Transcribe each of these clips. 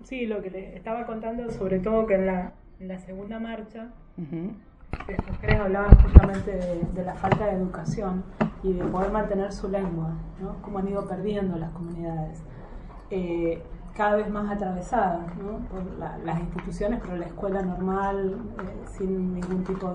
Sí, lo que te estaba contando, sobre todo que en la segunda marcha, las mujeres hablaban justamente de la falta de educación y de poder mantener su lengua, ¿no? Cómo han ido perdiendo las comunidades, cada vez más atravesadas, ¿no? Por las instituciones, pero la escuela normal, sin ningún tipo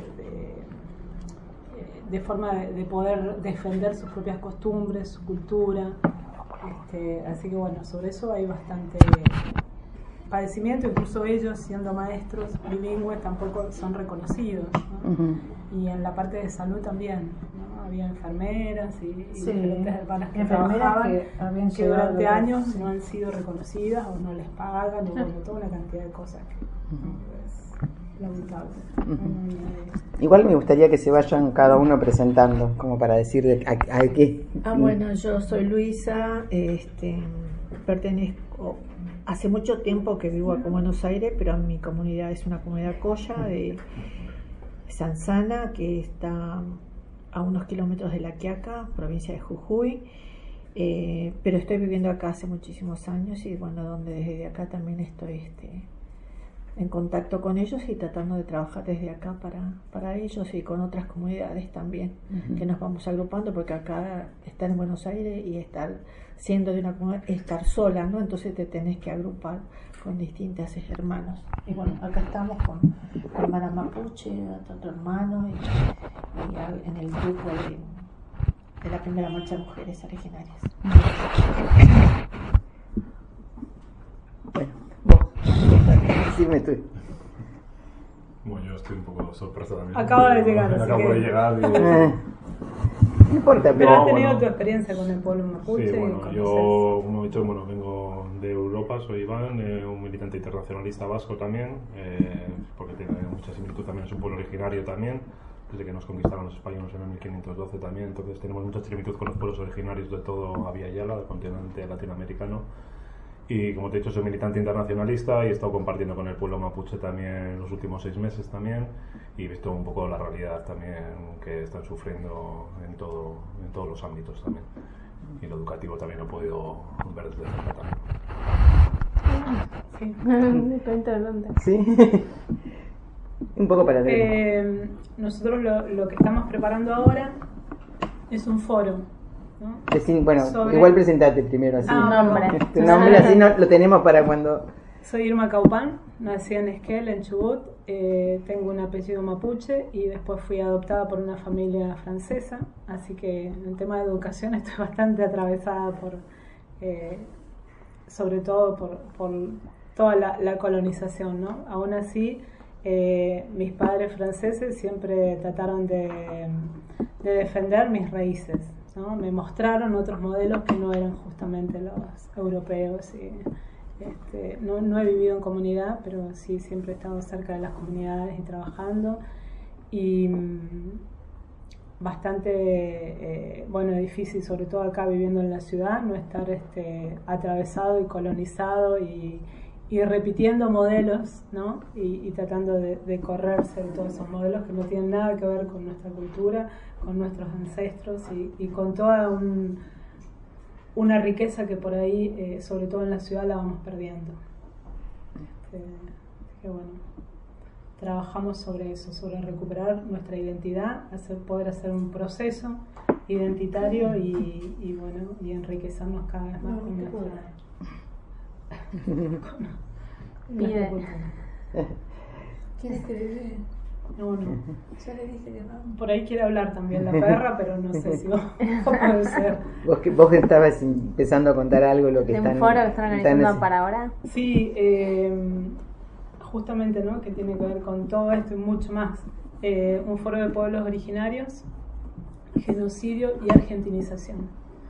de forma de poder defender sus propias costumbres, su cultura. Así que bueno, sobre eso hay bastante padecimiento, incluso ellos siendo maestros bilingües tampoco son reconocidos, ¿no? Y en la parte de salud también, ¿no? Había enfermeras y diferentes hermanas que trabajaban que durante años no han sido reconocidas o no les pagan, o bueno, toda una cantidad de cosas que es lamentable. Igual me gustaría que se vayan cada uno presentando, como para decir a qué. Bueno, yo soy Luisa, pertenezco, hace mucho tiempo que vivo acá en Buenos Aires, pero mi comunidad es una comunidad colla de Sansana, que está a unos kilómetros de La Quiaca, provincia de Jujuy, pero estoy viviendo acá hace muchísimos años y bueno, donde desde acá también estoy en contacto con ellos y tratando de trabajar desde acá para ellos y con otras comunidades también, que nos vamos agrupando, porque acá estar en Buenos Aires y estar siendo de una comunidad, estar sola, ¿no? Entonces te tenés que agrupar con distintos hermanos. Y bueno, acá estamos con hermana mapuche, otro hermano, y en el grupo de la primera marcha de mujeres originarias. Bueno, vos. Decime tú. Bueno, yo estoy un poco sorpresa también. Acabo de llegar, Acabo de llegar y... No importa, pero has tenido bueno, tu experiencia con el pueblo mapuche. Sí, bueno, yo, como he dicho, vengo de Europa, soy Iván, un militante internacionalista vasco también, porque tiene mucha similitud también, es un pueblo originario también, desde que nos conquistaron los españoles en el 1512 también, entonces tenemos mucha similitud con los pueblos originarios de todo Abya Yala, del continente latinoamericano. Y como te he dicho, soy militante internacionalista y he estado compartiendo con el pueblo mapuche también los últimos 6 meses también, y he visto un poco la realidad también que están sufriendo en todos los ámbitos también. Y lo educativo también lo he podido ver desde cerca también. Sí. Sí. Un poco para nosotros lo que estamos preparando ahora es un foro, ¿no? Bueno, igual presentate primero, así. Tu nombre. Tu nombre, así lo tenemos para cuando... Soy Irma Caupán, nací en Esquel, en Chubut, tengo un apellido mapuche y después fui adoptada por una familia francesa, así que en el tema de educación estoy bastante atravesada sobre todo por toda la colonización, ¿no? Aún así, mis padres franceses siempre trataron de defender mis raíces, ¿no? Me mostraron otros modelos que no eran justamente los europeos. No he vivido en comunidad, pero sí siempre he estado cerca de las comunidades y trabajando. Y bastante difícil, sobre todo acá viviendo en la ciudad, no estar atravesado y colonizado y repitiendo modelos, ¿no? Y tratando de correrse de todos esos modelos que no tienen nada que ver con nuestra cultura, con nuestros ancestros y con toda una riqueza que por ahí, sobre todo en la ciudad, la vamos perdiendo. Que bueno, trabajamos sobre eso, sobre recuperar nuestra identidad, poder hacer un proceso identitario y enriquecernos cada vez más con nuestra cultura. ¿Quieres que le dé? No. Ya le dije que no. Por ahí quiere hablar también la perra, pero no sé si puede ser. Vos estabas empezando a contar algo, lo que ¿De están... un foro que están organizando para ahora? Sí, justamente, ¿no? Que tiene que ver con todo esto y mucho más. Un foro de pueblos originarios, genocidio y argentinización.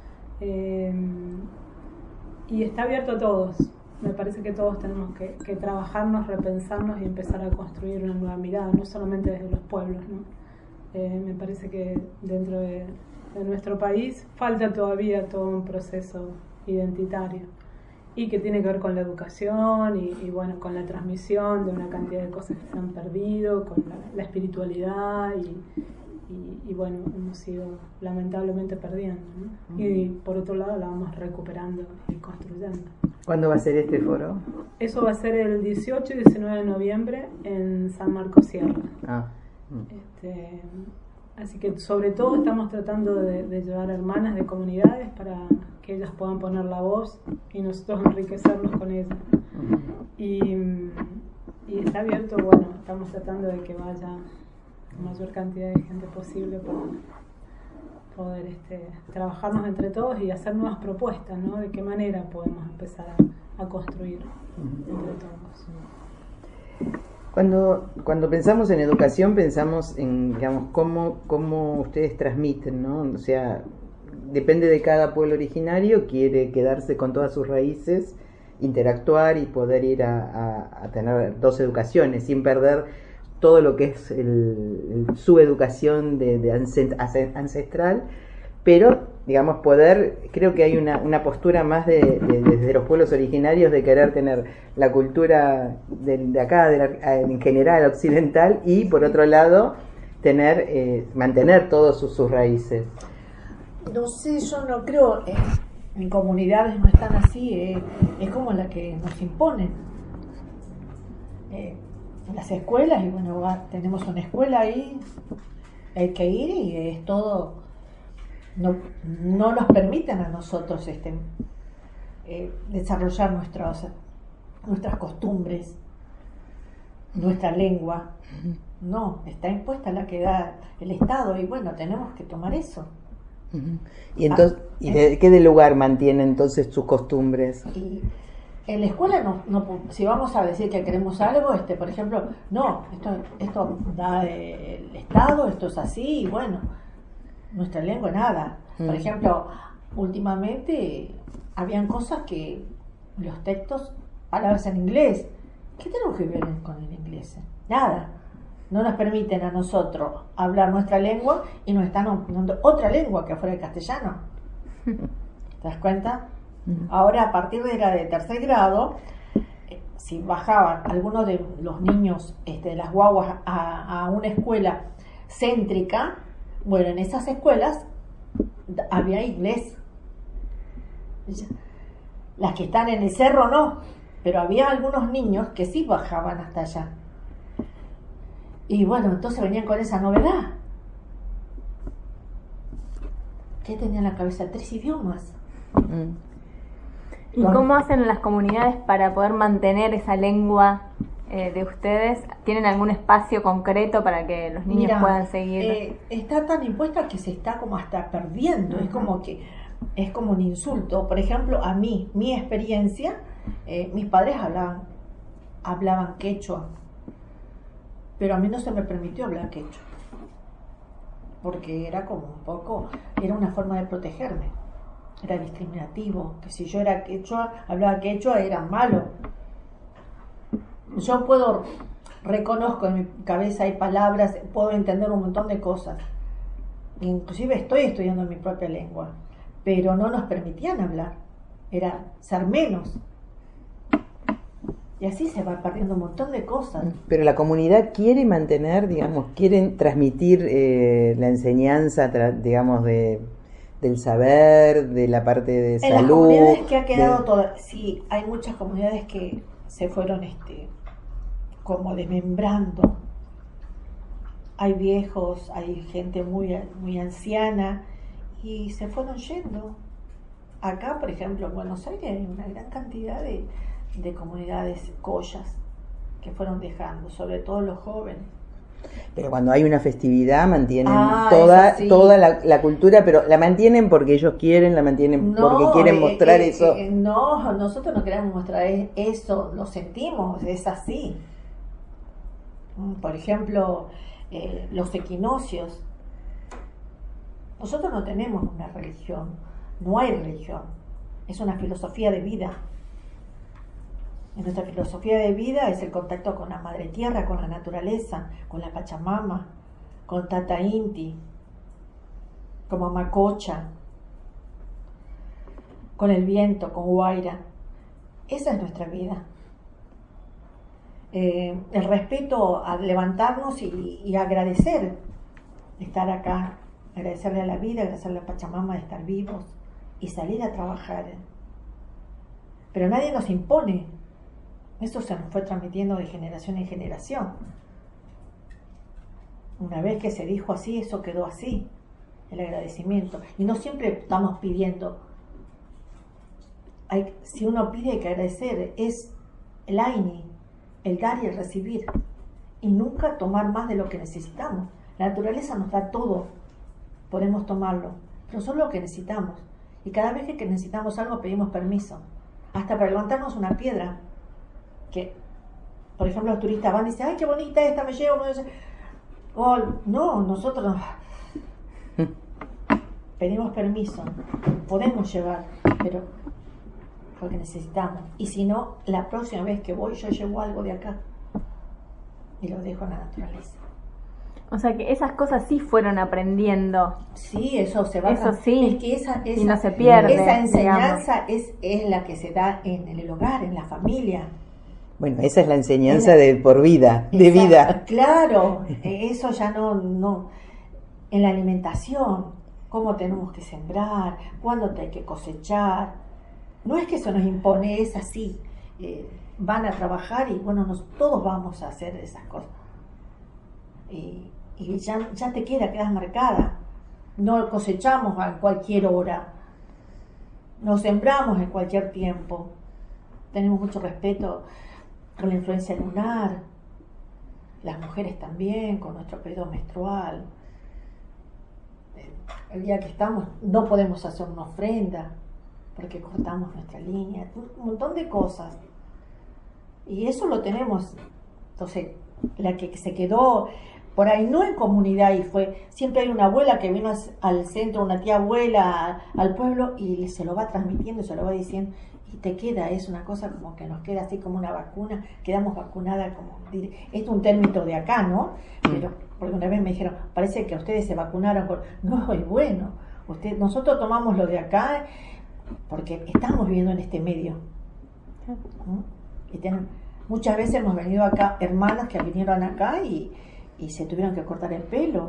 Y está abierto a todos. Me parece que todos tenemos que trabajarnos, repensarnos y empezar a construir una nueva mirada, no solamente desde los pueblos, ¿no? Me parece que dentro de nuestro país falta todavía todo un proceso identitario y que tiene que ver con la educación y con la transmisión de una cantidad de cosas que se han perdido, con la espiritualidad y hemos ido lamentablemente perdiendo, ¿no? Y por otro lado la vamos recuperando y construyendo. ¿Cuándo va a ser este foro? Eso va a ser el 18 y 19 de noviembre en San Marcos Sierra. Así que sobre todo estamos tratando de llevar hermanas de comunidades para que ellas puedan poner la voz y nosotros enriquecernos con ellas. Y está abierto, bueno, estamos tratando de que vaya la mayor cantidad de gente posible para poder trabajarnos entre todos y hacer nuevas propuestas, ¿no? De qué manera podemos empezar a construir entre todos. Cuando pensamos en educación, pensamos en, digamos, cómo ustedes transmiten, ¿no? O sea, depende de cada pueblo originario, quiere quedarse con todas sus raíces, interactuar y poder ir a tener dos educaciones sin perder todo lo que es su educación de ancestral, pero digamos creo que hay una postura más desde los pueblos originarios de querer tener la cultura de acá, en general occidental, y por otro lado mantener todas sus raíces. No sé, yo no creo, en comunidades no están así, es como la que nos imponen. Las escuelas, y bueno, tenemos una escuela ahí, hay que ir y es todo, no nos permiten a nosotros desarrollar nuestras costumbres, nuestra lengua. No, está impuesta la que da el Estado y bueno, tenemos que tomar eso. Y entonces, ¿qué de lugar mantiene entonces sus costumbres? Y en la escuela no, si vamos a decir que queremos algo, por ejemplo, no, esto da el Estado, esto es así, y bueno, nuestra lengua nada. Por ejemplo, últimamente habían cosas que los textos, palabras en inglés, ¿qué tenemos que ver con el inglés? Nada. No nos permiten a nosotros hablar nuestra lengua y nos están dando otra lengua que fuera el castellano. ¿Te das cuenta? Ahora, a partir de tercer grado, si bajaban algunos de los niños de las guaguas a una escuela céntrica, bueno, en esas escuelas había inglés. Las que están en el cerro no, pero había algunos niños que sí bajaban hasta allá. Y bueno, entonces venían con esa novedad. ¿Qué tenía en la cabeza? 3 idiomas. ¿Y cómo hacen las comunidades para poder mantener esa lengua de ustedes? ¿Tienen algún espacio concreto para que los niños puedan seguir? Está tan impuesta que se está como hasta perdiendo. Es como que es como un insulto. Por ejemplo, a mí, mi experiencia, mis padres hablaban quechua, pero a mí no se me permitió hablar quechua, porque era como un poco, era una forma de protegerme. Era discriminativo, que si yo hablaba quechua, era malo. Yo reconozco en mi cabeza, hay palabras, puedo entender un montón de cosas. Inclusive estoy estudiando mi propia lengua, pero no nos permitían hablar, era ser menos. Y así se va perdiendo un montón de cosas. Pero la comunidad quiere mantener, digamos, quieren transmitir la enseñanza, digamos, del saber, de la parte de salud. En las comunidades que ha quedado todas, sí, hay muchas comunidades que se fueron como desmembrando. Hay viejos, hay gente muy, muy anciana y se fueron yendo. Acá, por ejemplo, en Buenos Aires hay una gran cantidad de comunidades collas que fueron dejando, sobre todo los jóvenes. Pero cuando hay una festividad mantienen toda la cultura, pero la mantienen porque ellos quieren, la mantienen porque quieren mostrar eso. No, nosotros no queremos mostrar eso, lo sentimos, es así. Por ejemplo, los equinoccios. Nosotros no tenemos una religión, no hay religión, es una filosofía de vida. En nuestra filosofía de vida es el contacto con la madre tierra, con la naturaleza, con la Pachamama, con Tata Inti, con Mamá Cocha, con el viento, con Huayra. Esa es nuestra vida. El respeto a levantarnos y agradecer estar acá, agradecerle a la vida, agradecerle a Pachamama de estar vivos y salir a trabajar. Pero nadie nos impone. Eso se nos fue transmitiendo de generación en generación. Una vez que se dijo así, eso quedó así, el agradecimiento. Y no siempre estamos pidiendo. Si uno pide, hay que agradecer. Es el AINI, el dar y el recibir. Y nunca tomar más de lo que necesitamos. La naturaleza nos da todo. Podemos tomarlo, pero solo lo que necesitamos. Y cada vez que necesitamos algo, pedimos permiso. Hasta para levantarnos una piedra. Que, por ejemplo, los turistas van y dicen, ay, qué bonita esta, me llevo. No, nosotros pedimos permiso, podemos llevar, pero porque necesitamos. Y si no, la próxima vez que voy, yo llevo algo de acá y lo dejo en la naturaleza. O sea que esas cosas sí fueron aprendiendo. Sí, eso se va. Eso sí, es que esa, y no se pierde. Esa enseñanza es la que se da en el hogar, en la familia. Bueno, esa es la enseñanza de por vida, de vida. Claro, eso ya no. En la alimentación, cómo tenemos que sembrar, cuándo hay que cosechar. No es que eso nos impone, es así. Van a trabajar y bueno, todos vamos a hacer esas cosas. Y ya te quedas marcada. No cosechamos a cualquier hora. Nos sembramos en cualquier tiempo. Tenemos mucho respeto con la influencia lunar, las mujeres también, con nuestro periodo menstrual. El día que estamos no podemos hacer una ofrenda porque cortamos nuestra línea, un montón de cosas. Y eso lo tenemos. Entonces, la que se quedó por ahí, no en comunidad, y siempre hay una abuela que vino al centro, una tía abuela al pueblo, y se lo va transmitiendo, se lo va diciendo, y te queda, es una cosa como que nos queda así como una vacuna, quedamos vacunadas como, es un término de acá, ¿no? Pero, porque una vez me dijeron, parece que ustedes se vacunaron con, no, es bueno, nosotros tomamos lo de acá, porque estamos viviendo en este medio. Y muchas veces hemos venido acá, hermanas que vinieron acá y se tuvieron que cortar el pelo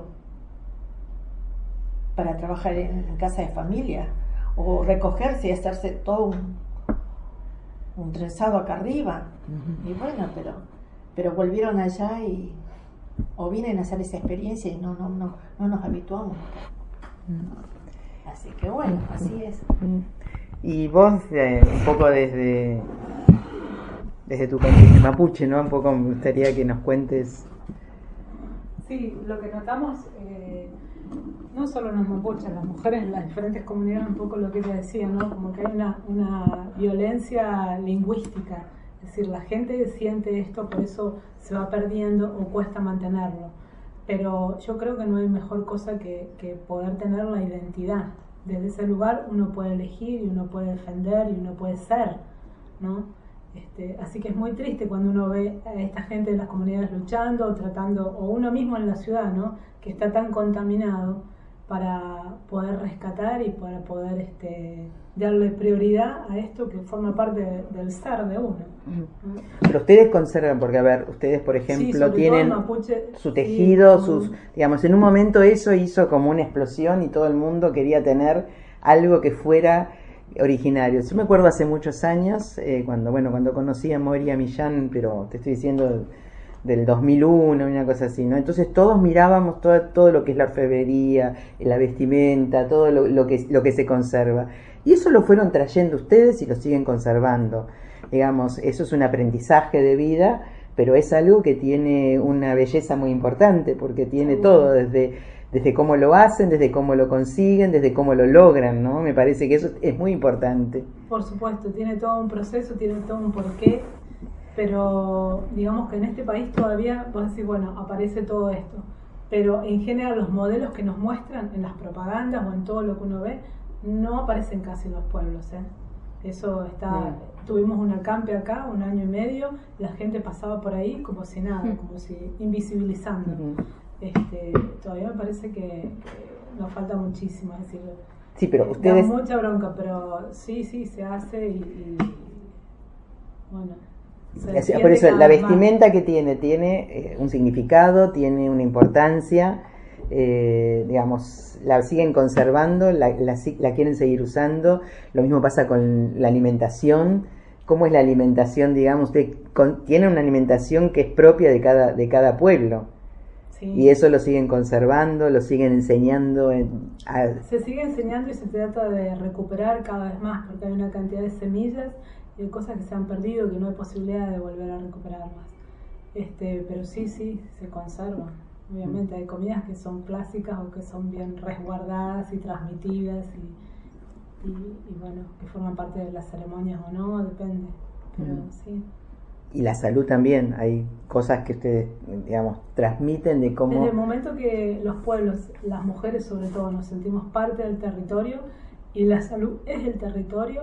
para trabajar en casa de familia, o recogerse y hacerse todo un trenzado acá arriba. Y bueno, pero volvieron allá o vienen a hacer esa experiencia y no nos habituamos. Así que bueno, así es. Y vos, un poco desde tu contexto mapuche, ¿no? Un poco me gustaría que nos cuentes. Sí, lo que notamos, no solo los mapuches, las mujeres en las diferentes comunidades, un poco lo que ella decía, ¿no? Como que hay una violencia lingüística, es decir, la gente siente esto, por eso se va perdiendo o cuesta mantenerlo. Pero yo creo que no hay mejor cosa que poder tener la identidad. Desde ese lugar uno puede elegir y uno puede defender y uno puede ser, ¿no? Así que es muy triste cuando uno ve a esta gente de las comunidades luchando, tratando, o uno mismo en la ciudad, ¿no? Que está tan contaminado, para poder rescatar y para poder darle prioridad a esto que forma parte del ser de uno. Pero ustedes conservan, porque a ver, ustedes por ejemplo sí, tienen mapuche, su tejido, sí, digamos, en un momento eso hizo como una explosión y todo el mundo quería tener algo que fuera originario. Yo me acuerdo hace muchos años, cuando conocí a Moria Millán, pero te estoy diciendo del 2001, una cosa así, ¿no? Entonces todos mirábamos todo lo que es la orfebrería, la vestimenta, todo lo que se conserva. Y eso lo fueron trayendo ustedes y lo siguen conservando. Digamos, eso es un aprendizaje de vida, pero es algo que tiene una belleza muy importante, porque tiene todo, desde cómo lo hacen, desde cómo lo consiguen, desde cómo lo logran, ¿no? Me parece que eso es muy importante. Por supuesto, tiene todo un proceso, tiene todo un porqué, pero digamos que en este país todavía, vos decís, bueno, aparece todo esto, pero en general los modelos que nos muestran en las propagandas o en todo lo que uno ve, no aparecen casi en los pueblos, ¿eh? Eso está, tuvimos un acampe acá, 1 año y medio, la gente pasaba por ahí como si nada, como si invisibilizando. Todavía me parece que nos falta muchísimo, es decir, sí, pero ustedes... da mucha bronca, pero sí, se hace y bueno, por eso la vestimenta que tiene un significado, tiene una importancia, digamos, la siguen conservando, la quieren seguir usando. Lo mismo pasa con la alimentación, cómo es la alimentación, digamos, tiene una alimentación que es propia de cada pueblo. Sí. Y eso lo siguen conservando, lo siguen enseñando. Se sigue enseñando y se trata de recuperar cada vez más, porque hay una cantidad de semillas y de cosas que se han perdido que no hay posibilidad de volver a recuperar más. Pero sí, se conserva. Obviamente hay comidas que son clásicas o que son bien resguardadas y transmitidas y bueno, que forman parte de las ceremonias o no, depende. Pero sí. Y la salud también, hay cosas que ustedes, digamos, transmiten de cómo... Desde el momento que los pueblos, las mujeres sobre todo, nos sentimos parte del territorio y la salud es el territorio,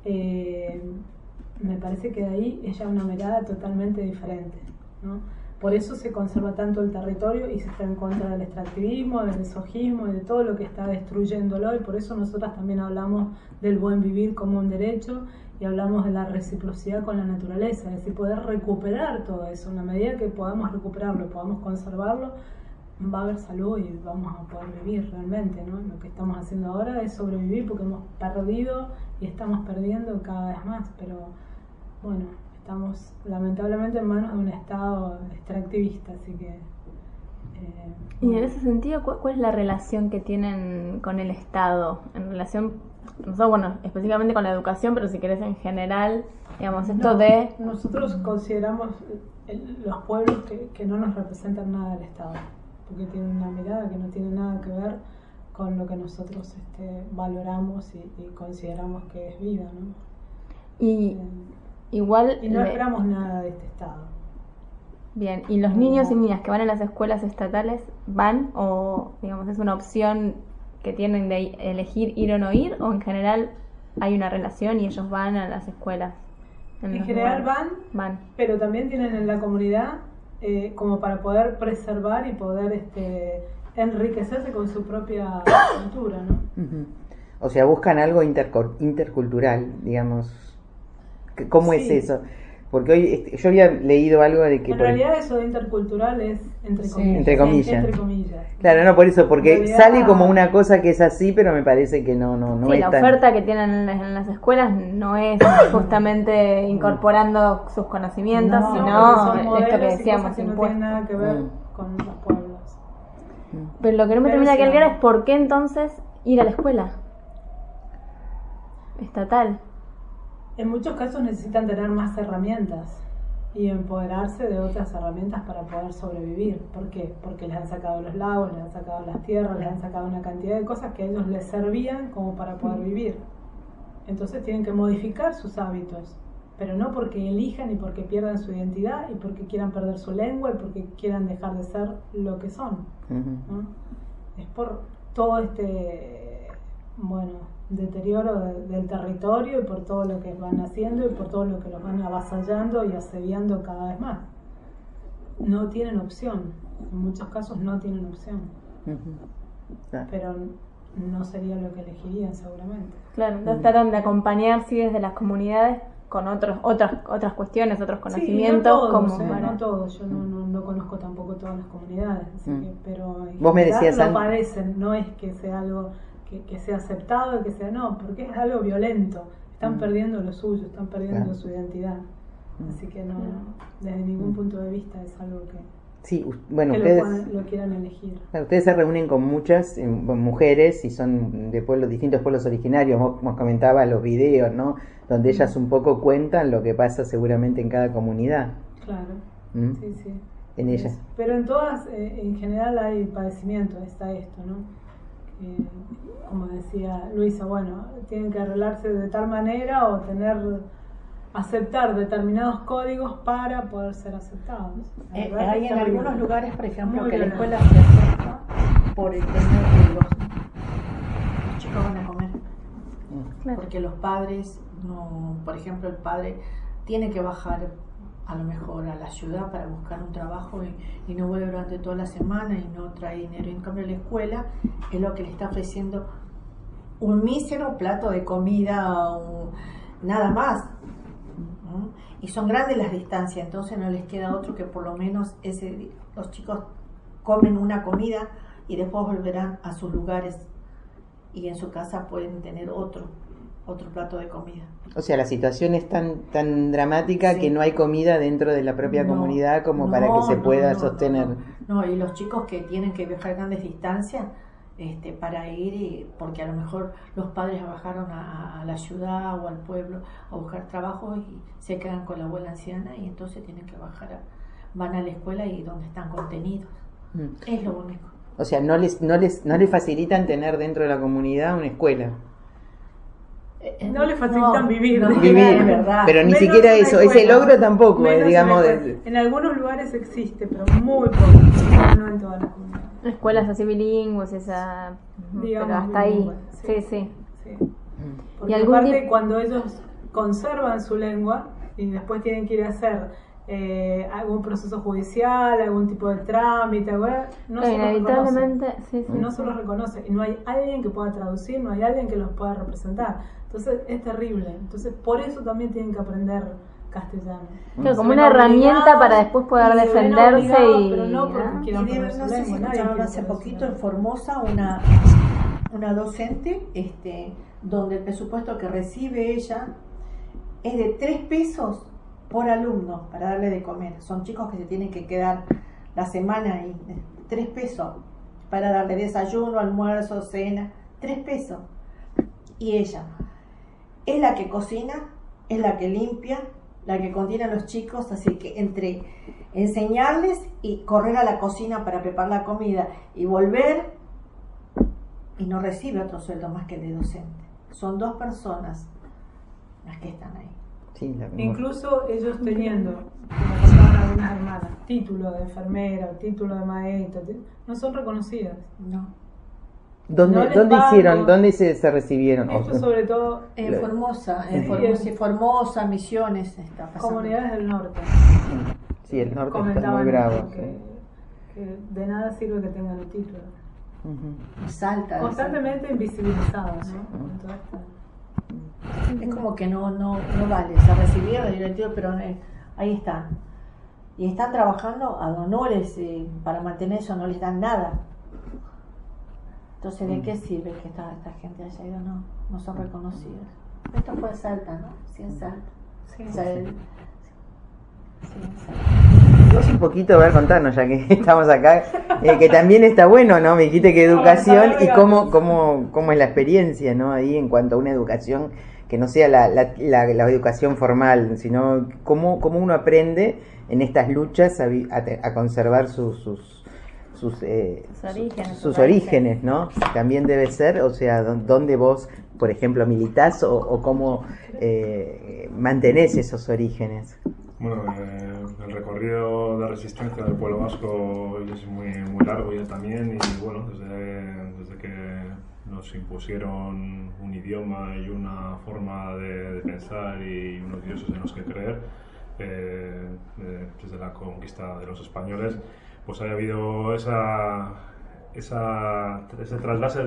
me parece que de ahí es ya una mirada totalmente diferente, ¿no? Por eso se conserva tanto el territorio y se está en contra del extractivismo, del exogismo y de todo lo que está destruyéndolo, y por eso nosotras también hablamos del buen vivir como un derecho y hablamos de la reciprocidad con la naturaleza, es decir, poder recuperar todo eso. En la medida que podamos recuperarlo, podamos conservarlo, va a haber salud y vamos a poder vivir realmente, ¿no? Lo que estamos haciendo ahora es sobrevivir porque hemos perdido y estamos perdiendo cada vez más, pero bueno, estamos lamentablemente en manos de un Estado extractivista, así que... Y en ese sentido, ¿cuál es la relación que tienen con el Estado? En relación, no sé, bueno, específicamente con la educación, pero si querés en general, digamos, esto de... Nosotros consideramos los pueblos que no nos representan nada del Estado, porque tienen una mirada que no tiene nada que ver con lo que nosotros valoramos y consideramos que es vida, ¿no? Y igual... Y no esperamos nada de este Estado. Bien, ¿y los niños y niñas que van a las escuelas estatales van o, digamos, es una opción que tienen de elegir ir o no ir, o en general hay una relación y ellos van a las escuelas? En general van, pero también tienen en la comunidad como para poder preservar y poder enriquecerse con su propia cultura, ¿no? Uh-huh. O sea, buscan algo intercultural, digamos. ¿Cómo es eso? Porque hoy yo había leído algo de que... En realidad eso de intercultural es entre comillas. Entre comillas. Claro, no por eso, porque realidad, sale como una cosa que es así, pero me parece que no sí, es la tan... oferta que tienen en las escuelas no es justamente incorporando sus conocimientos, sino esto que decíamos, que no tiene nada que ver con los pueblos. Pero lo que no me termina de aclarar es por qué entonces ir a la escuela estatal. En muchos casos necesitan tener más herramientas y empoderarse de otras herramientas para poder sobrevivir. ¿Por qué? Porque les han sacado los lagos, les han sacado las tierras, les han sacado una cantidad de cosas que a ellos les servían como para poder vivir. Entonces tienen que modificar sus hábitos, pero no porque elijan y porque pierdan su identidad y porque quieran perder su lengua y porque quieran dejar de ser lo que son, ¿no? Es por todo deterioro del territorio y por todo lo que van haciendo y por todo lo que los van avasallando y asediando cada vez más. No tienen opción, en muchos casos no tienen opción, pero no sería lo que elegirían seguramente. Claro, entonces tratan de acompañarse desde las comunidades con otras cuestiones, otros conocimientos. Sí, no todos, yo no conozco tampoco todas las comunidades, así que, pero vos me decías lo padecen, no es que sea algo que sea aceptado, que sea porque es algo violento, están perdiendo lo suyo, están perdiendo su identidad, así que no, desde ningún punto de vista es algo que, sí, bueno, que ustedes lo quieran elegir. Ustedes se reúnen con muchas mujeres y son de distintos pueblos originarios, vos comentabas los videos, ¿no? Donde ellas un poco cuentan lo que pasa seguramente en cada comunidad. Claro, sí. En ellas. Pero en todas, en general hay padecimiento, está esto, ¿no? Como decía Luisa, tienen que arreglarse de tal manera o aceptar determinados códigos para poder ser aceptados. Hay en algunos lugares, por ejemplo, que la escuela se acepta por el tema de los chicos van a comer, porque los padres por ejemplo, el padre tiene que bajar a lo mejor a la ciudad para buscar un trabajo y no vuelve durante toda la semana y no trae dinero. En cambio la escuela es lo que le está ofreciendo un mísero plato de comida, nada más. Y son grandes las distancias, entonces no les queda otro que por lo menos los chicos comen una comida y después volverán a sus lugares y en su casa pueden tener otro plato de comida. O sea, la situación es tan dramática Sí. que no hay comida dentro de la propia No, comunidad como no, para que se no, pueda no, sostener. No, y los chicos que tienen que viajar grandes distancias para ir, porque a lo mejor los padres bajaron a la ciudad o al pueblo a buscar trabajo y se quedan con la abuela anciana y entonces tienen que bajar, van a la escuela y donde están contenidos. Mm. Es lo único. O sea, no les facilitan tener dentro de la comunidad una escuela. No le facilitan vivir. Vivir, es verdad. pero ni Menos siquiera una eso, escuela. ese logro tampoco, Menos digamos. una escuela. En algunos lugares existe, pero muy poco, no en todas las comunidades. Escuelas así bilingües, esa... Digamos, pero hasta ahí. bilingües, Sí, sí. sí. Sí. Porque ¿Y algún aparte tip? cuando ellos conservan su lengua y después tienen que ir a hacer algún proceso judicial, algún tipo de trámite, no se los reconoce. Inevitablemente, sí, sí. No se los reconoce y no hay alguien que pueda traducir, no hay alguien que los pueda representar. Entonces es terrible. Entonces por eso también tienen que aprender castellano. Claro, como Se una ven herramienta obligados para después poder y se ven defenderse obligados, y... pero no porque ¿no? quieran Y poner su no sé si lengua, nadie escucharon quiere hace poner su poquito en lengua. Formosa una docente donde el presupuesto que recibe ella es de 3 pesos por alumno para darle de comer. Son chicos que se tienen que quedar la semana y 3 pesos para darle desayuno, almuerzo, cena, 3 pesos. Y ella es la que cocina, es la que limpia, la que contiene a los chicos, así que entre enseñarles y correr a la cocina para preparar la comida y volver, y no recibe otro sueldo más que el de docente. Son 2 personas las que están ahí. Sí, Incluso ellos teniendo, como contaban algunas hermanas, título de enfermera, título de maestra, no son reconocidas. No. ¿Dónde, no les ¿dónde pagan. hicieron? ¿Dónde se recibieron? Esto sobre todo En Formosa, Sí, Formosa, Misiones está pasando. comunidades del norte. Sí, el norte está Comentaban muy bravo. esto, que de nada sirve que tengan el título. Ujú. Salta. Constantemente invisibilizados, ¿no? Con toda esta- Es como que no vale. Se recibieron el directivo, pero ahí están. Y están trabajando a honores para mantener eso, no les dan nada. Entonces, ¿de qué sirve que esta gente haya ido? No son reconocidos. Esto fue Salta, ¿no? Sí, en Salta. Sí, O sea, sí, en Salta. Vos un poquito, a ver, contarnos, ya que estamos acá, que también está bueno, ¿no? Me dijiste que educación y cómo es la experiencia, ¿no? Ahí en cuanto a una educación que no sea la educación formal, sino cómo uno aprende en estas luchas a conservar sus orígenes, ¿no? También debe ser, o sea, dónde vos, por ejemplo, militás o cómo mantenés esos orígenes. Bueno, el recorrido de resistencia del pueblo vasco es muy largo ya también y bueno, desde que nos impusieron un idioma y una forma de pensar y unos dioses en los que creer, desde la conquista de los españoles, pues haya habido ese traslase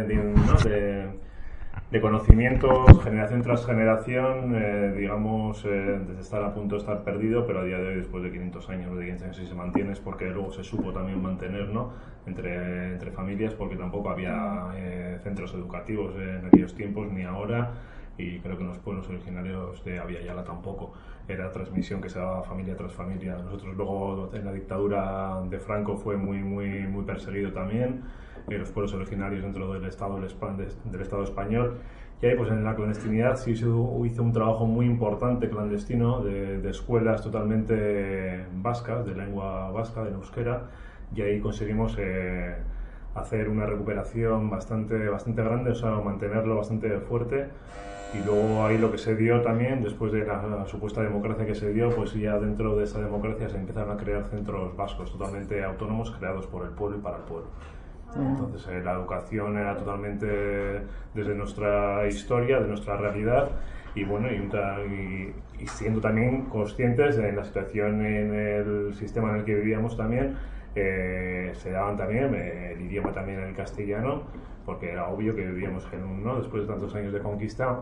de conocimientos generación tras generación, digamos, desde estar a punto de estar perdido, pero a día de hoy, después de 500 años, sí se mantiene, es porque luego se supo también mantener, ¿no? entre familias, porque tampoco había centros educativos en aquellos tiempos ni ahora, y creo que en los pueblos originarios de Abya Yala tampoco. Era transmisión que se daba familia tras familia. Nosotros luego en la dictadura de Franco fue muy perseguido también, los pueblos originarios dentro del Estado español. Y ahí pues en la clandestinidad sí se hizo un trabajo muy importante clandestino de escuelas totalmente vascas, de lengua vasca, de euskera, y ahí conseguimos hacer una recuperación bastante grande, o sea, mantenerlo bastante fuerte. Y luego ahí lo que se dio también, después de la supuesta democracia que se dio, pues ya dentro de esa democracia se empezaron a crear centros vascos totalmente autónomos, creados por el pueblo y para el pueblo. Entonces la educación era totalmente desde nuestra historia, de nuestra realidad, y bueno, y siendo también conscientes de la situación en el sistema en el que vivíamos también, se daban también el idioma también el castellano, porque era obvio que vivíamos, ¿no? Después de tantos años de conquista,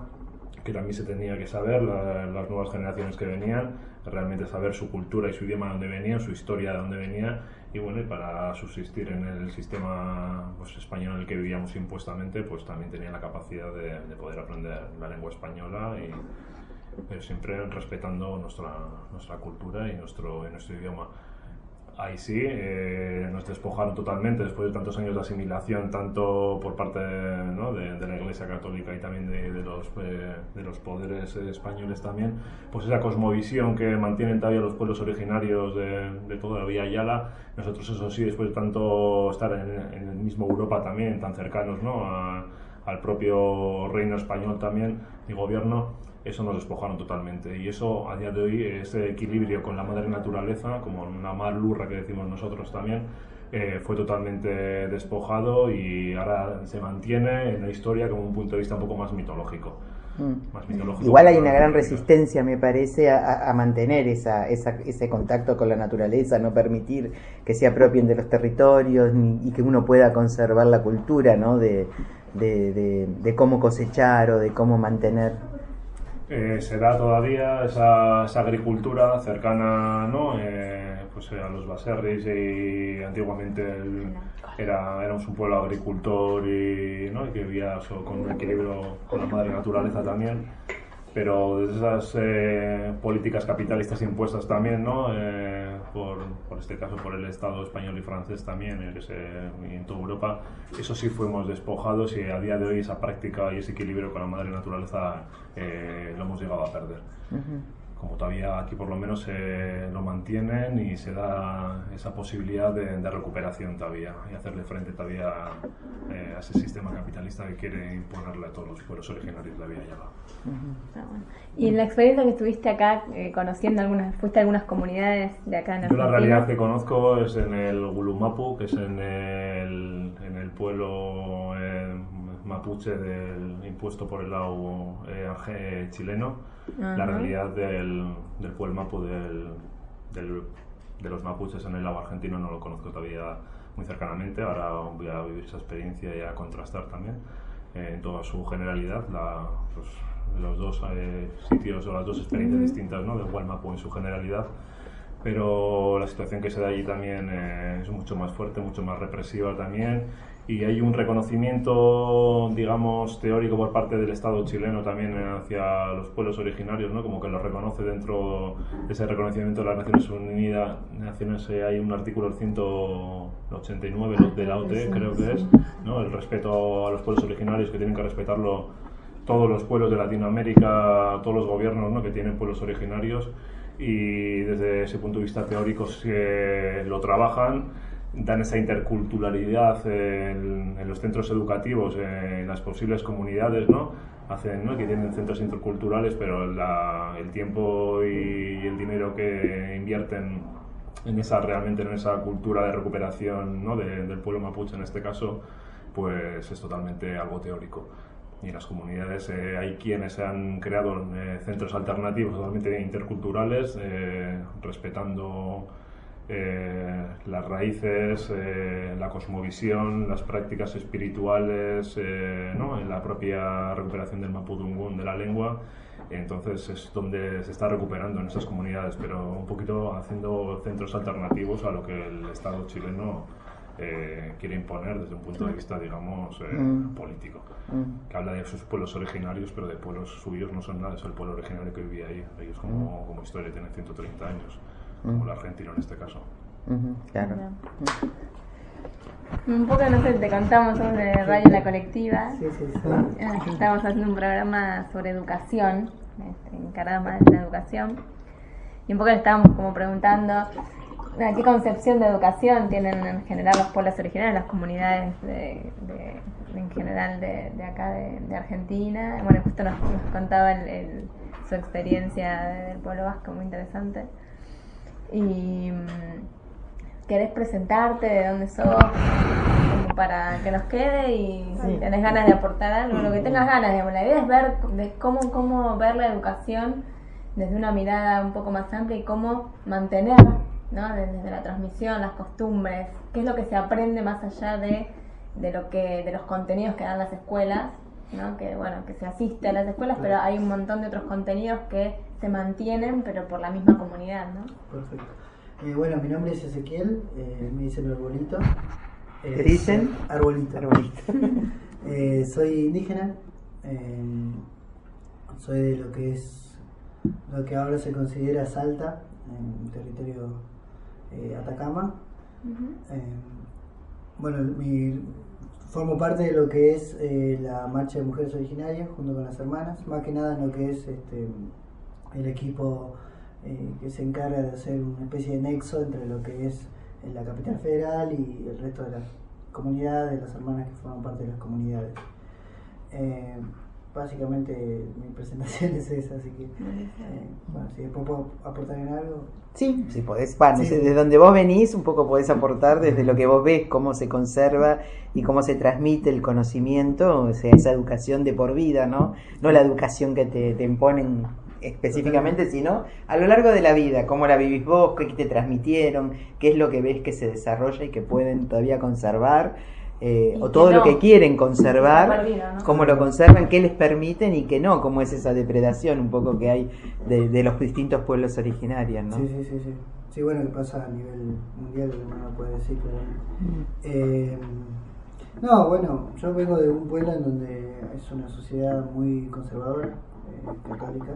que también se tenía que saber, las nuevas generaciones que venían, realmente saber su cultura y su idioma de dónde venían, su historia de dónde venía, y bueno, y para subsistir en el sistema pues, español en el que vivíamos impuestamente, pues también tenían la capacidad de poder aprender la lengua española, pero siempre respetando nuestra cultura y nuestro idioma. Ahí sí, nos despojaron totalmente después de tantos años de asimilación, tanto por parte ¿no? de la Iglesia Católica y también de los poderes españoles también, pues esa cosmovisión que mantienen todavía los pueblos originarios de toda la Vía Yala. Nosotros, eso sí, después de tanto estar en el mismo Europa también, tan cercanos ¿no? al propio reino español también y gobierno, eso nos despojaron totalmente, y eso a día de hoy, ese equilibrio con la madre naturaleza, como una mar lurra que decimos nosotros también, fue totalmente despojado y ahora se mantiene en la historia como un punto de vista un poco más mitológico. Igual hay una gran resistencia, me parece, a mantener ese contacto con la naturaleza, no permitir que se apropien de los territorios y que uno pueda conservar la cultura, ¿no? de cómo cosechar o de cómo mantener. Se da todavía esa agricultura cercana ¿no? Pues a los baserris, y antiguamente éramos un pueblo agricultor ¿no? y que vivía con un equilibrio con la madre naturaleza también, pero desde esas políticas capitalistas impuestas también ¿no? por este caso por el Estado español y francés también y en toda Europa, eso sí fuimos despojados, y a día de hoy esa práctica y ese equilibrio con la madre naturaleza lo hemos llegado a perder. Como todavía aquí por lo menos lo mantienen y se da esa posibilidad de recuperación todavía y hacerle frente todavía a ese sistema capitalista que quiere imponerle a todos los pueblos originarios de la Vía Yala. Y en la experiencia que estuviste acá conociendo fuiste a algunas comunidades de acá en Argentina. Yo la realidad que conozco es en el Gulumapu, que es en el pueblo mapuche impuesto por el lado chileno. La realidad del pueblo mapu de los mapuches en el lado argentino no lo conozco todavía muy cercanamente. Ahora voy a vivir esa experiencia y a contrastar también en toda su generalidad los dos sitios o las dos experiencias distintas ¿no? del pueblo mapu en su generalidad. Pero la situación que se da allí también es mucho más fuerte, mucho más represiva también, y hay un reconocimiento, digamos, teórico por parte del Estado chileno también hacia los pueblos originarios, ¿no? Como que lo reconoce dentro de ese reconocimiento de las Naciones Unidas. Hay un artículo, el 189 de la OTE, creo que es, ¿no? El respeto a los pueblos originarios, que tienen que respetarlo todos los pueblos de Latinoamérica, todos los gobiernos, ¿no? que tienen pueblos originarios. Y desde ese punto de vista teórico lo trabajan, dan esa interculturalidad en los centros educativos, en las posibles comunidades, ¿no? Hacen, ¿no? que tienen centros interculturales, pero el tiempo y el dinero que invierten realmente en esa cultura de recuperación, ¿no? del pueblo mapuche en este caso, pues es totalmente algo teórico. Y en las comunidades hay quienes han creado centros alternativos totalmente interculturales, respetando las raíces, la cosmovisión, las prácticas espirituales, ¿no? en la propia recuperación del mapudungún, de la lengua. Entonces es donde se está recuperando en esas comunidades, pero un poquito haciendo centros alternativos a lo que el Estado chileno quiere imponer desde un punto de vista, digamos, político, que habla de sus pueblos originarios, pero de pueblos suyos no son nada, es el pueblo originario que vivía ahí. Ellos como historia tienen 130 años, como el argentino en este caso. Claro. Un poco, no sé, te contamos sobre Radio La Colectiva. Sí. Estamos haciendo un programa sobre educación, encarado más de la educación, y un poco le estábamos como preguntando ¿qué concepción de educación tienen en general los pueblos originarios, las comunidades en general de acá de Argentina? Bueno, justo nos contaba su experiencia del pueblo vasco, muy interesante. Y ¿querés presentarte? ¿De dónde sos? Como para que nos quede, y si tenés ganas de aportar algo, lo que tengas ganas, digamos. La idea es ver de cómo ver la educación desde una mirada un poco más amplia y cómo mantener, ¿no? Desde la transmisión, las costumbres, qué es lo que se aprende más allá de los contenidos que dan las escuelas, ¿no? Que bueno, que se asiste a las escuelas, pero hay un montón de otros contenidos que se mantienen, pero por la misma comunidad, ¿no? Perfecto. Bueno, mi nombre es Ezequiel, me dicen Arbolito. ¿Te dicen? Arbolito. Arbolito. Soy indígena, soy de lo que ahora se considera Salta, en territorio Atacama. Bueno, formo parte de lo que es la marcha de mujeres originarias junto con las hermanas, más que nada en lo que es el equipo que se encarga de hacer una especie de nexo entre lo que es la capital federal y el resto de las comunidades, las hermanas que forman parte de las comunidades. Básicamente mi presentación es esa, así que bueno, si después puedo aportar en algo. Sí, si podés, desde donde vos venís un poco podés aportar desde lo que vos ves, cómo se conserva y cómo se transmite el conocimiento, o sea, esa educación de por vida, ¿no? No la educación que te imponen específicamente, sino a lo largo de la vida, cómo la vivís vos, qué te transmitieron, qué es lo que ves que se desarrolla y que pueden todavía conservar, o todo lo que quieren conservar, perdido, ¿no? Cómo lo conservan, qué les permiten y qué no, cómo es esa depredación un poco que hay de los distintos pueblos originarios, ¿no? Sí. Sí, bueno, que pasa a nivel mundial, uno puede decir, pero no, bueno, yo vengo de un pueblo en donde es una sociedad muy conservadora, católica,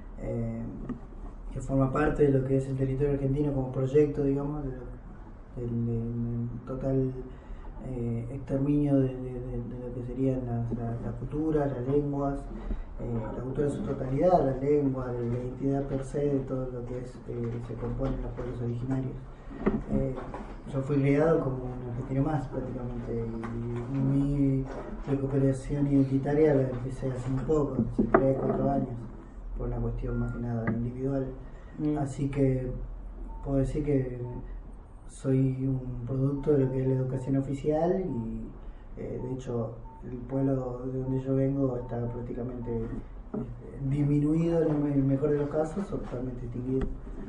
que forma parte de lo que es el territorio argentino como proyecto, digamos, del total exterminio de lo que serían la cultura, las lenguas, la cultura en su totalidad, la lengua, la identidad per se de todo lo que se compone en los pueblos originarios. Yo fui criado como un argentino más prácticamente, y mi recuperación identitaria la empecé hace muy poco, hace 3-4 años, por una cuestión más que nada individual. Así que puedo decir que soy un producto de lo que es la educación oficial y de hecho el pueblo de donde yo vengo está prácticamente disminuido en el mejor de los casos o totalmente extinguido.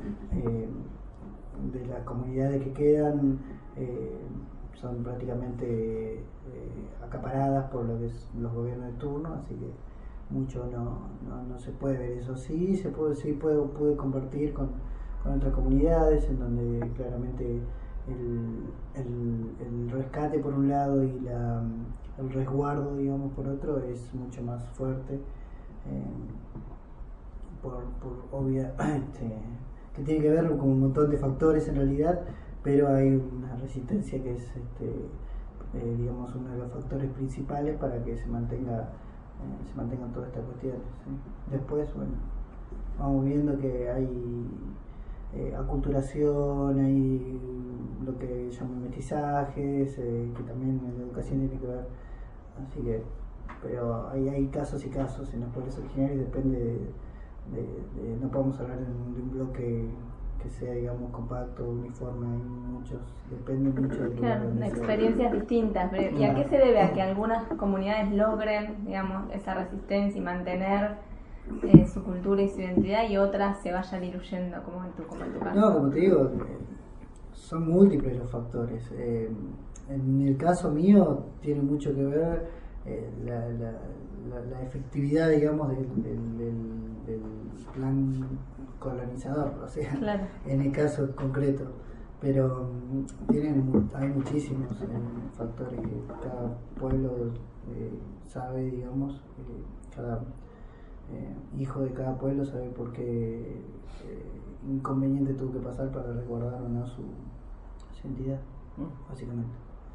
De las comunidades que quedan son prácticamente acaparadas por lo que es los gobiernos de turno, así que mucho no se puede ver eso. Pude compartir con otras comunidades en donde claramente el rescate por un lado y el resguardo, digamos, por otro es mucho más fuerte, por obvia que tiene que ver con un montón de factores en realidad, pero hay una resistencia que es digamos uno de los factores principales para que se mantengan todas estas cuestiones, ¿sí? Después, bueno, vamos viendo que hay aculturación, hay lo que llaman mestizajes, que también en la educación tiene que ver, así que, pero hay casos y casos en los pueblos originarios, depende no podemos hablar de un bloque que sea, digamos, compacto, uniforme, hay muchos, depende mucho de claro, experiencias distintas, pero ¿y a qué se debe a que algunas comunidades logren, digamos, esa resistencia y mantener su cultura y su identidad y otras se vayan diluyendo como en tu caso? No, como te digo, son múltiples los factores. En el caso mío tiene mucho que ver la efectividad, digamos, del plan colonizador, o sea, claro. En el caso concreto, pero hay muchísimos factores que cada pueblo sabe, digamos, cada hijo de cada pueblo sabe por qué inconveniente tuvo que pasar para resguardar o no su identidad, básicamente.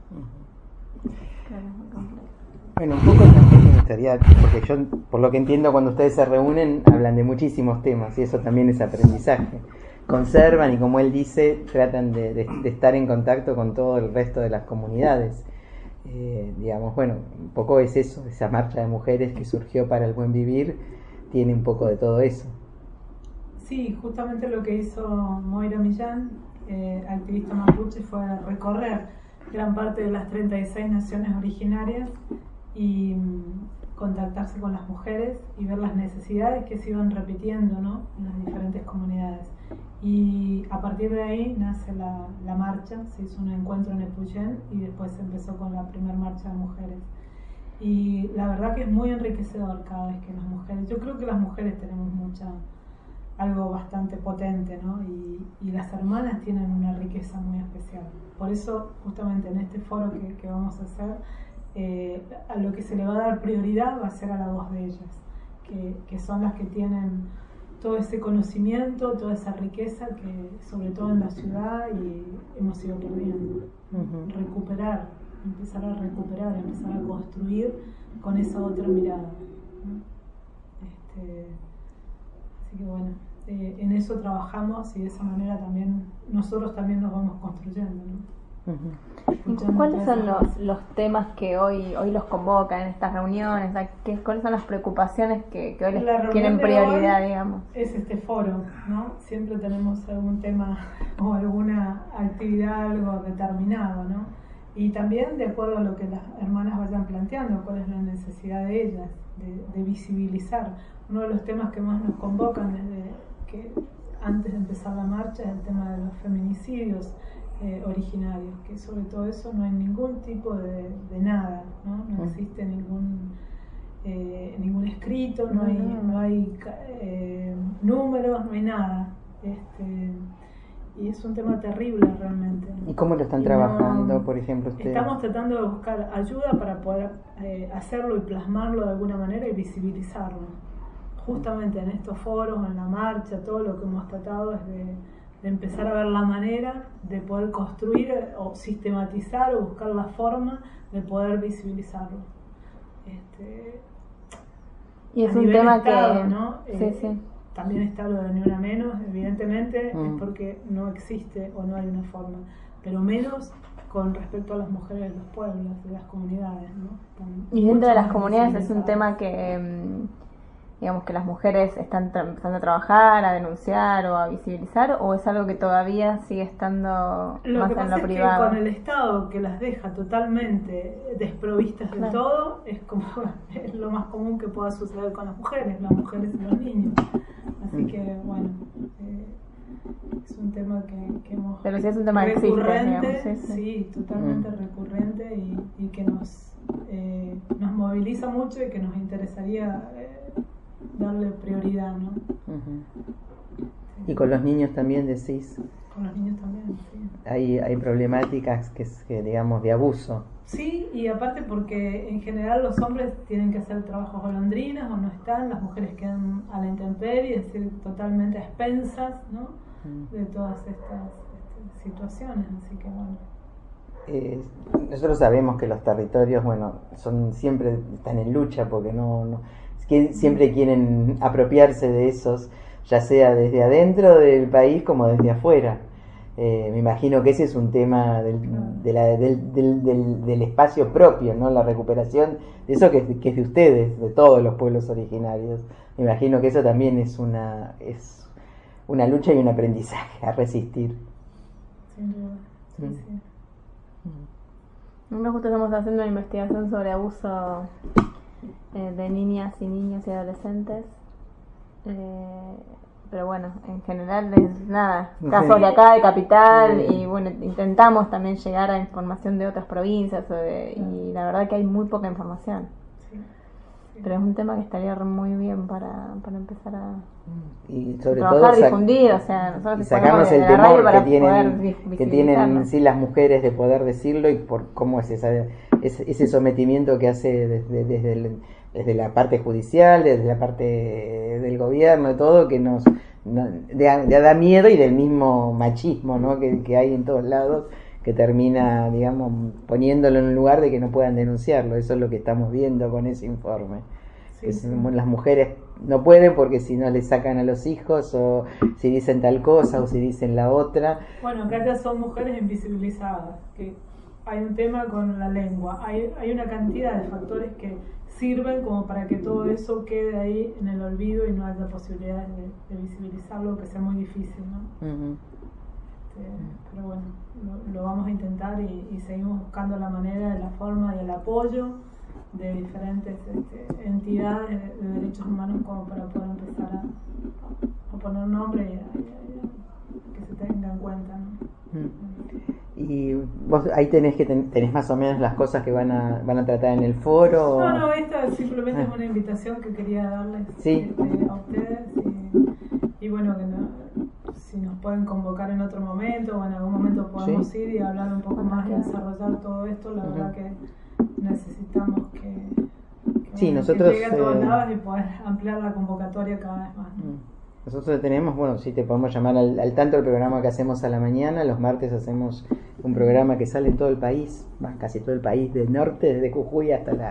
Bueno, un poco también me gustaría, porque yo, por lo que entiendo, cuando ustedes se reúnen, hablan de muchísimos temas, y eso también es aprendizaje. Conservan y, como él dice, tratan de estar en contacto con todo el resto de las comunidades. Digamos, bueno, un poco es eso, esa marcha de mujeres que surgió para el buen vivir, tiene un poco de todo eso. Sí, justamente lo que hizo Moira Millán, activista mapuche, fue recorrer gran parte de las 36 naciones originarias y contactarse con las mujeres y ver las necesidades que se iban repitiendo, ¿no?, en las diferentes comunidades. Y a partir de ahí nace la marcha, se hizo un encuentro en Epuyén y después se empezó con la primera marcha de mujeres. Y la verdad que es muy enriquecedor cada vez que las mujeres, yo creo que las mujeres tenemos algo bastante potente, ¿no? Y las hermanas tienen una riqueza muy especial. Por eso, justamente en este foro que vamos a hacer, a lo que se le va a dar prioridad va a ser a la voz de ellas, que son las que tienen todo ese conocimiento, toda esa riqueza que, sobre todo en la ciudad, y hemos ido perdiendo. Recuperar, empezar a recuperar, empezar a construir con esa otra mirada, ¿no? Así que bueno, en eso trabajamos y de esa manera también nosotros también nos vamos construyendo, ¿no? ¿Cuáles son los temas que hoy los convocan en estas reuniones? ¿Cuáles son las preocupaciones que hoy les tienen prioridad, digamos? Es este foro, ¿no? Siempre tenemos algún tema o alguna actividad, algo determinado, ¿no? Y también de acuerdo a lo que las hermanas vayan planteando, cuál es la necesidad de ellas, de visibilizar. Uno de los temas que más nos convocan desde que antes de empezar la marcha es el tema de los feminicidios originarios, que sobre todo eso no hay ningún tipo de nada, ¿no? No existe ningún escrito, no hay números, no hay nada. Y es un tema terrible realmente. ¿Y cómo lo están trabajando, por ejemplo, ustedes? Estamos tratando de buscar ayuda para poder hacerlo y plasmarlo de alguna manera y visibilizarlo. Justamente en estos foros, en la marcha, todo lo que hemos tratado es de empezar a ver la manera de poder construir o sistematizar o buscar la forma de poder visibilizarlo. Y es un tema Estado, que... ¿no? Sí. También está lo de Ni Una Menos, evidentemente, es porque no existe o no hay una forma, pero menos con respecto a las mujeres de los pueblos, de las comunidades, ¿no? Y dentro de las comunidades es un tema que, digamos, que las mujeres están empezando a trabajar, a denunciar o a visibilizar, o es algo que todavía sigue estando más en lo privado. Lo que pasa es que con el Estado que las deja totalmente desprovistas de todo, es lo más común que pueda suceder con las mujeres y los niños. Así que, bueno, es un tema que hemos... Pero sí es un tema recurrente, que existe, sí, totalmente recurrente y que nos moviliza mucho y que nos interesaría darle prioridad, ¿no? Y con los niños también decís. Con los niños también, sí. Hay problemáticas que digamos de abuso. Sí, y aparte porque en general los hombres tienen que hacer trabajos golondrinas o no están, las mujeres quedan a la intemperie, es decir, totalmente a expensas, ¿no? De todas estas situaciones, así que bueno. Nosotros sabemos que los territorios, siempre están en lucha porque que siempre quieren apropiarse de esos, ya sea desde adentro del país como desde afuera. Me imagino que ese es un tema del espacio propio, ¿no? La recuperación de eso que es de ustedes, de todos los pueblos originarios. Me imagino que eso también es una lucha y un aprendizaje a resistir. Sin duda, sí. Nosotros justo estamos haciendo una investigación sobre abuso de niñas y niños y adolescentes. Pero bueno, en general es nada, casos de acá, de Capital, y bueno, intentamos también llegar a información de otras provincias, y la verdad que hay muy poca información. Pero es un tema que estaría muy bien para empezar a y sobre trabajar, todo difundir, o sea, nosotros y sacarnos el temor que tienen sí las mujeres de poder decirlo, y por cómo es ese sometimiento que hace desde la parte judicial, desde la parte del gobierno, de todo, que nos da miedo, y del mismo machismo, ¿no? que hay en todos lados, que termina, digamos, poniéndolo en un lugar de que no puedan denunciarlo. Eso es lo que estamos viendo con ese informe. Las mujeres no pueden porque si no les sacan a los hijos, o si dicen tal cosa o si dicen la otra. Bueno, acá ya son mujeres invisibilizadas, que hay un tema con la lengua, hay una cantidad de factores que sirven como para que todo eso quede ahí en el olvido y no haya posibilidades de visibilizarlo, que sea muy difícil, ¿no? Pero bueno, lo vamos a intentar y seguimos buscando la manera, la forma y el apoyo de diferentes entidades de derechos humanos como para poder empezar a poner nombre y que se tenga en cuenta, ¿no? Y vos ahí tenés más o menos las cosas que van a tratar en el foro. No, esta simplemente es una invitación que quería darles Sí. a ustedes y bueno, si nos pueden convocar en otro momento o en algún momento podemos ir y hablar un poco más y desarrollar todo esto. La verdad que necesitamos que Sí, nosotros, llegue a todos lados y poder ampliar la convocatoria cada vez más, ¿no? Nosotros tenemos, bueno, sí te podemos llamar al tanto el programa que hacemos a la mañana. Los martes hacemos un programa que sale en todo el país, casi todo el país, del norte, desde Jujuy hasta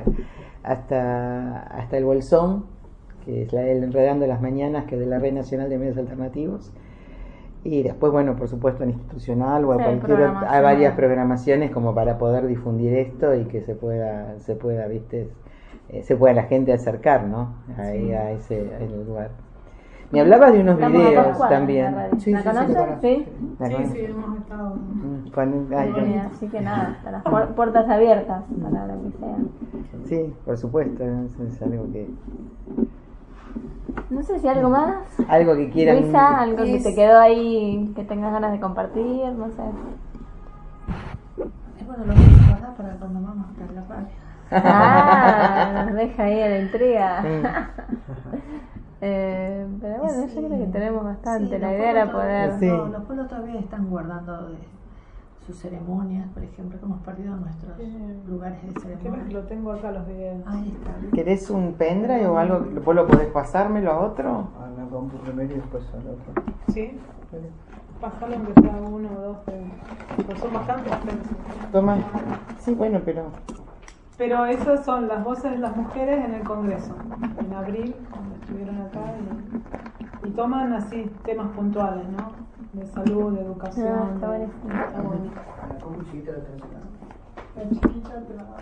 el Bolsón, que es el Enredando las Mañanas, que es de la Red Nacional de Medios Alternativos. Y después, bueno, por supuesto en institucional o hay varias programaciones como para poder difundir esto y que se pueda viste, se pueda la gente acercar, ¿no? Ahí a ese lugar. Me hablabas de unos videos también. Sí, ¿la conoces? Sí. Sí, hemos estado. Así que nada, las puertas abiertas para lo que sea. Sí, por supuesto, es algo que... No sé si algo más. Algo que quieran. Luisa, algo que te quedó ahí, que tengas ganas de compartir, no sé. Bueno, lo voy a guardar para cuando vamos a la radio. Nos deja ahí a la intriga. Pero bueno, yo creo que tenemos bastante. La idea era poder... Los pueblos todavía están guardando sus ceremonias, por ejemplo, que hemos perdido nuestros lugares de ceremonia. Lo tengo acá los videos. Ahí está. ¿Querés un pendrive o algo? ¿Vos lo podés pasármelo a otro? A la compu primero y después al otro. Sí. Pasalo aunque sea uno o dos, pero son bastantes. Toma. Sí, bueno, Pero esas son las voces de las mujeres en el Congreso, en abril, cuando estuvieron acá, y toman así temas puntuales, ¿no? De salud, de educación. Está buenísimo. Está bueno. La compu chiquita la tenés acá. La chiquita te la...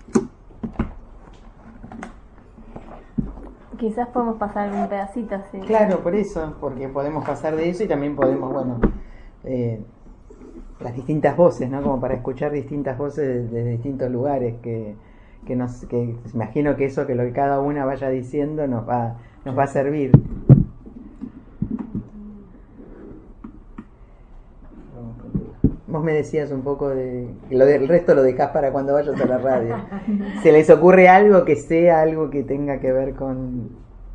Quizás podemos pasar un pedacito así. Claro, por eso, porque podemos pasar de eso y también podemos, bueno, las distintas voces, ¿no? Como para escuchar distintas voces de distintos lugares que imagino que eso, que lo que cada una vaya diciendo nos va a servir. Vos me decías un poco de lo del resto lo dejás para cuando vayas a la radio. ¿Se les ocurre algo que sea algo que tenga que ver con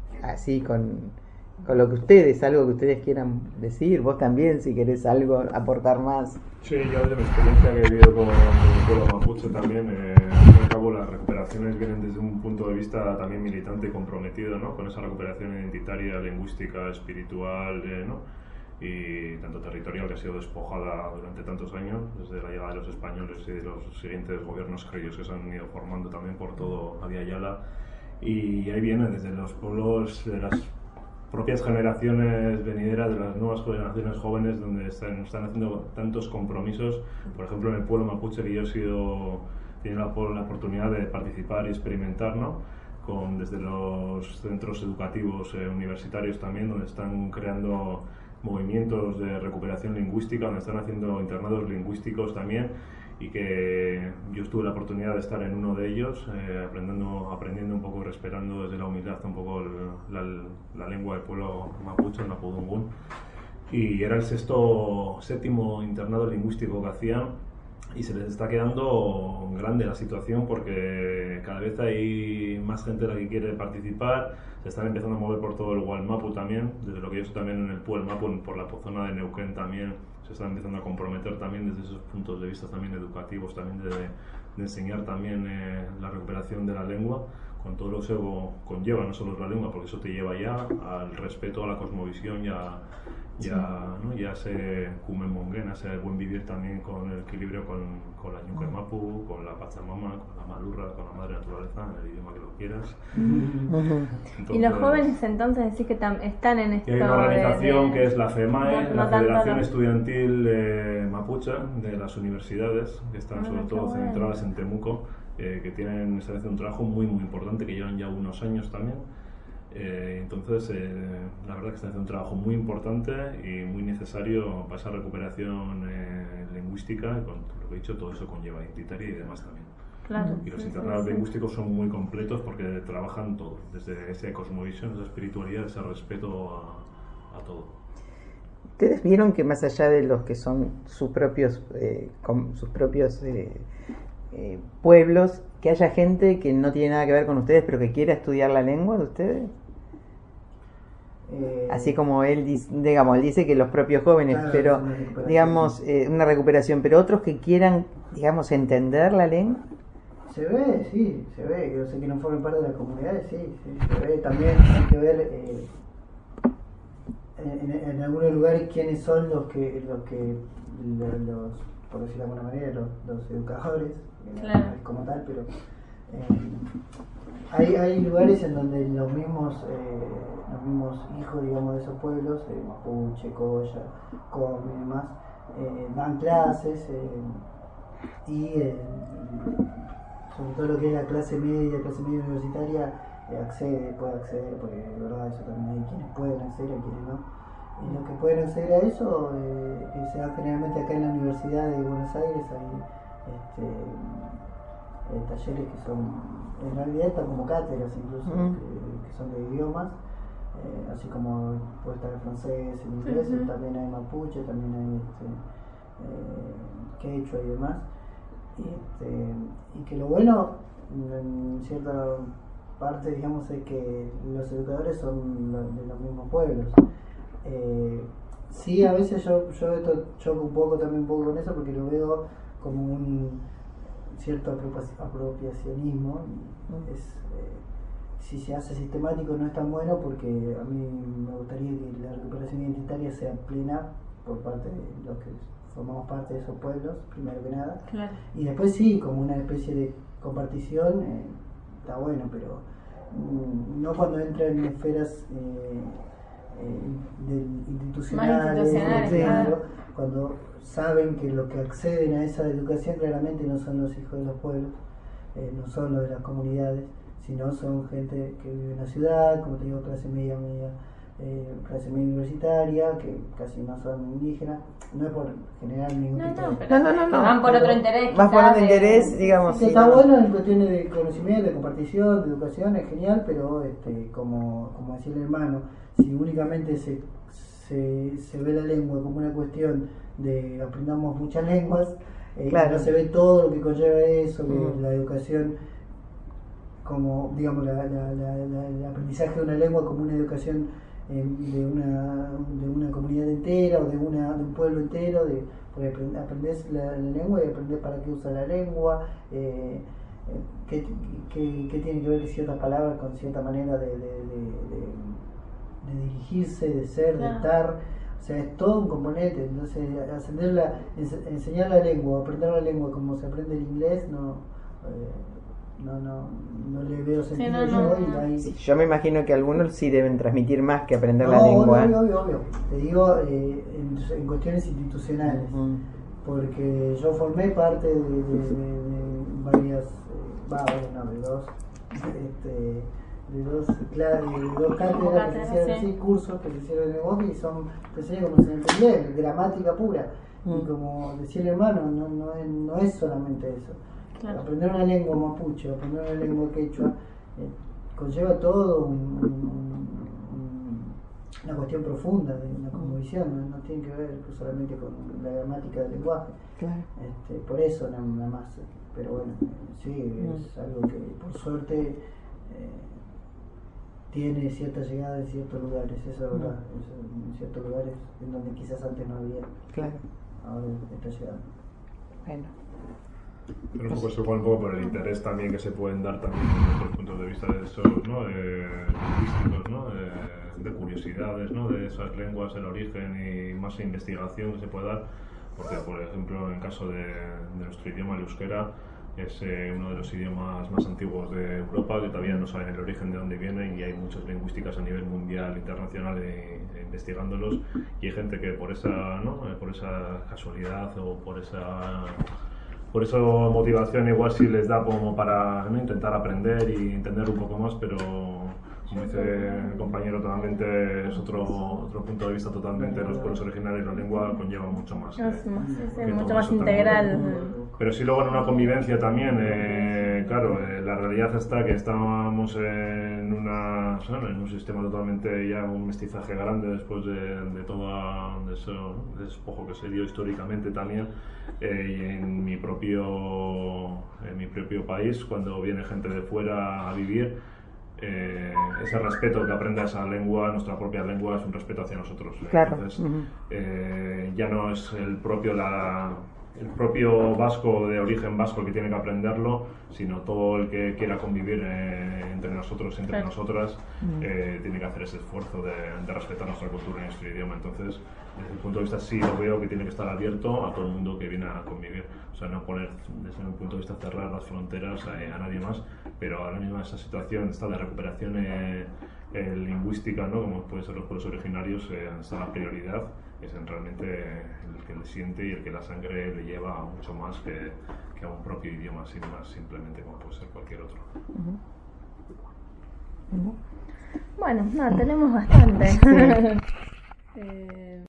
lo que algo que ustedes quieran decir? Vos también, si querés algo, aportar más. Sí, yo de mi experiencia que he vivido con el pueblo mapuche también, al fin y al cabo las recuperaciones vienen desde un punto de vista también militante y comprometido, ¿no? Con esa recuperación identitaria, lingüística, espiritual, ¿no? Y tanto territorial, que ha sido despojada durante tantos años, desde la llegada de los españoles y de los siguientes gobiernos criollos que se han ido formando también por todo Abya Yala. Y ahí viene desde los pueblos de las propias generaciones venideras, de las nuevas generaciones jóvenes, donde están haciendo tantos compromisos. Por ejemplo, en el pueblo mapuche, que yo he tenido la oportunidad de participar y experimentar, ¿no? Desde los centros educativos universitarios también, donde están creando movimientos de recuperación lingüística, donde están haciendo internados lingüísticos también, y que yo tuve la oportunidad de estar en uno de ellos, aprendiendo un poco, respetando desde la humildad un poco la lengua del pueblo mapuche, el mapudungún, y era el séptimo internado lingüístico que hacían, y se les está quedando grande la situación porque cada vez hay más gente la que quiere participar. Se están empezando a mover por todo el Gualmapu también, desde lo que yo sé también en el Puelmapu, por la zona de Neuquén también, se están empezando a comprometer también desde esos puntos de vista también educativos, también de enseñar también la recuperación de la lengua, con todo lo que eso conlleva, no solo la lengua, porque eso te lleva ya al respeto a la cosmovisión, ¿no? Ya ese kumen-mongen, ese buen vivir también con el equilibrio con la ñuque mapu, con la pachamama, con la malurra, con la madre naturaleza, en el idioma que lo quieras. Y los jóvenes entonces decís que están en esto. Y hay una organización que es la FEMAE, la Federación Estudiantil Mapuche de las universidades, que están sobre todo centradas en Temuco, que están haciendo un trabajo muy muy importante, que llevan ya unos años también. Entonces, la verdad que están haciendo un trabajo muy importante y muy necesario para esa recuperación lingüística, y con lo que he dicho, todo eso conlleva identitaria y demás también. Claro, y los internados lingüísticos son muy completos porque trabajan todo, desde esa cosmovisión, esa espiritualidad, ese respeto a todo. Ustedes vieron que más allá de los que son sus propios pueblos, que haya gente que no tiene nada que ver con ustedes, pero que quiera estudiar la lengua de ustedes. Así como él dice que los propios jóvenes, claro, pero una digamos una recuperación, pero otros que quieran, digamos, entender la lengua. Se ve, sí, se ve. Yo sé que no forman parte de las comunidades, sí, se ve. También hay que ver en algunos lugares quiénes son los por decirlo de alguna manera, los educadores, Claro. no es como tal, pero hay lugares en donde los mismos hijos, digamos, de esos pueblos, Mapuche, Colla, Com y demás, dan clases y sobre todo lo que es la clase media universitaria, puede acceder, porque de verdad eso también hay quienes pueden acceder y quienes no. Y los que pueden acceder a eso, que se da generalmente acá en la Universidad de Buenos Aires, hay talleres que son, en realidad están como cátedras incluso, que son de idiomas, así como puede estar el francés, el inglés, también hay mapuche, también hay quechua y demás. Y que lo bueno, en cierta parte, digamos, es que los educadores son de los mismos pueblos. Sí, a veces yo esto choco un poco con eso, porque lo veo como un cierto apropiacionismo. Si se hace sistemático no es tan bueno, porque a mí me gustaría que la recuperación identitaria sea plena por parte de los que formamos parte de esos pueblos, primero que nada. Claro. Y después sí, como una especie de compartición, está bueno, pero no cuando entra en esferas institucionales, claro. Cuando saben que los que acceden a esa educación claramente no son los hijos de los pueblos, no son los de las comunidades, sino son gente que vive en la ciudad, como te digo, clase media universitaria, que casi no son indígenas. No es por generar ningún tipo de... No. Van por otro interés. Más por quizás, otro interés, digamos. Sí, está bueno en cuestiones de conocimiento, de compartición, de educación, es genial, pero como decía el hermano, si únicamente se ve la lengua como una cuestión de aprendamos muchas lenguas, claro. No se ve todo lo que conlleva eso, la educación como, digamos, el aprendizaje de una lengua como una educación de una comunidad entera o de un pueblo entero, porque aprendes la lengua y aprendes para qué usa la lengua, qué tiene que ver ciertas palabras con cierta manera de dirigirse, de ser, de estar. O sea, es todo un componente. Entonces, enseñar la lengua, aprender la lengua como se aprende el inglés, no le veo sentido Yo me imagino que algunos sí deben transmitir más que aprender la lengua. Obvio. Te digo, en cuestiones institucionales, porque yo formé parte de varias, de dos cátedras, cursos que se hicieron en lenguaje, y te enseñan como se entendía, gramática pura. Y como decía el hermano, no es solamente eso. Claro. Aprender una lengua mapuche, aprender una lengua quechua, conlleva todo una cuestión profunda de una cosmovisión, no tiene que ver solamente con la gramática del lenguaje. Claro. Por eso nada más. Pero bueno, sí, es algo que por suerte tiene cierta llegada en ciertos lugares, eso es verdad, en ciertos lugares en donde quizás antes no había. Claro. Ahora está llegando. Bueno. Pero un poco se pone un poco por el interés también que se pueden dar también desde los puntos de vista de esos, ¿no? Lingüísticos, ¿no? De curiosidades, ¿no? De esas lenguas, el origen y más investigación que se puede dar, porque por ejemplo en el caso de nuestro idioma, el euskera, es uno de los idiomas más antiguos de Europa, que todavía no saben el origen de dónde viene, y hay muchas lingüísticas a nivel mundial, internacional, investigándolos, y hay gente que por esa casualidad o por esa motivación igual sí les da como para intentar aprender y entender un poco más, pero como dice el compañero, totalmente es otro punto de vista totalmente. Los pueblos originarios, la lengua conlleva mucho más. Mucho más integral. Pero sí, luego en una convivencia también, claro, la realidad está que estábamos en un sistema totalmente ya un mestizaje grande después de todo ese despojo que se dio históricamente también, y en mi propio país, cuando viene gente de fuera a vivir, ese respeto que aprenda esa lengua, nuestra propia lengua, es un respeto hacia nosotros. Claro. Entonces, ya no es el propio vasco de origen vasco el que tiene que aprenderlo, sino todo el que quiera convivir entre nosotros, entre nosotras, tiene que hacer ese esfuerzo de respetar nuestra cultura y nuestro idioma. Entonces, desde el punto de vista sí lo veo que tiene que estar abierto a todo el mundo que viene a convivir. O sea, no poner desde un punto de vista cerrar las fronteras a nadie más, pero ahora mismo esa situación está de recuperación lingüística, ¿no? Como pueden ser los pueblos originarios, está la prioridad, es realmente el que le siente y el que la sangre le lleva mucho más que a un propio idioma, sin más, simplemente como puede ser cualquier otro. Bueno, no, tenemos bastante.